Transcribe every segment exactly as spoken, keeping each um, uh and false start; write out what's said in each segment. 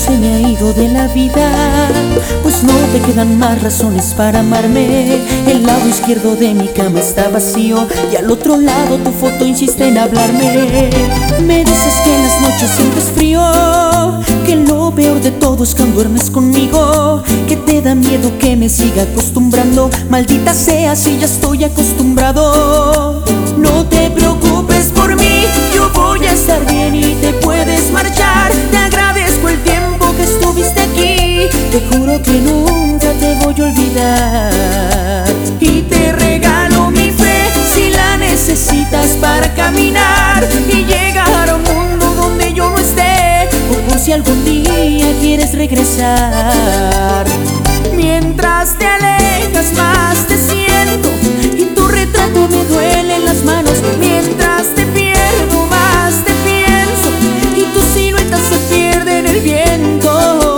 se me ha ido de la vida, pues no te quedan más razones para amarme. El lado izquierdo de mi cama está vacío y al otro lado tu foto insiste en hablarme. Me dices que en las noches sientes frío, que lo peor de todo es cuando duermes conmigo, que te da miedo que me siga acostumbrando. Maldita sea si ya estoy acostumbrado. No te preocupes por mí, yo voy a estar bien y te puedes marchar. Te agradezco el tiempo que estuviste aquí, te juro que nunca te voy a olvidar. Y te regalo mi fe si la necesitas para caminar y llegar a un mundo donde yo no esté, o por si algún día quieres regresar. Mientras te alejas más te siento y tu retrato me duele en las manos. Mientras te pierdo más te pienso y tu silueta se pierde en el viento.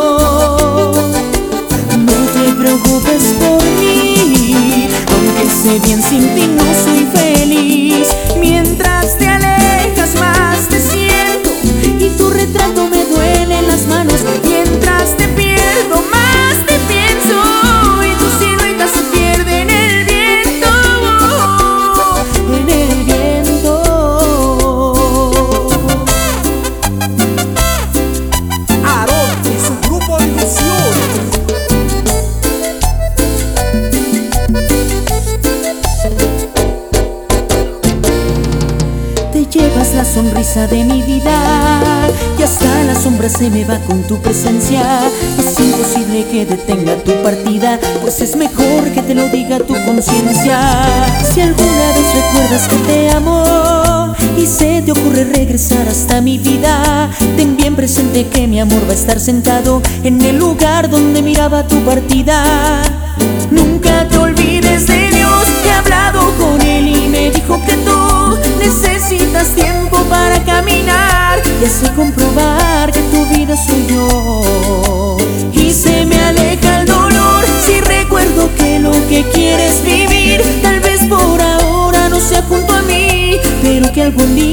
No te preocupes por mí, aunque sé bien sin ti no soy feliz. Mientras te alejas más te siento y tu retrato me duele en las manos. Mientras te pierdo más te pienso y tu silueta se pierde en el viento, en el viento. Aarón y su grupo de ilusión. Te llevas la sonrisa de mi vida y hasta la sombra se me va con tu presencia. Es imposible que detenga tu partida, pues es mejor que te lo diga tu conciencia. Si alguna vez recuerdas que te amo y se te ocurre regresar hasta mi vida, ten bien presente que mi amor va a estar sentado en el lugar donde miraba tu partida. Nunca te olvides de Dios, que he hablado con Él y me dijo que tú necesitas tiempo para caminar y así comprobar que tu vida soy yo. Y se me aleja el dolor si recuerdo que lo que quieres vivir tal vez por ahora no sea junto a mí, pero que algún día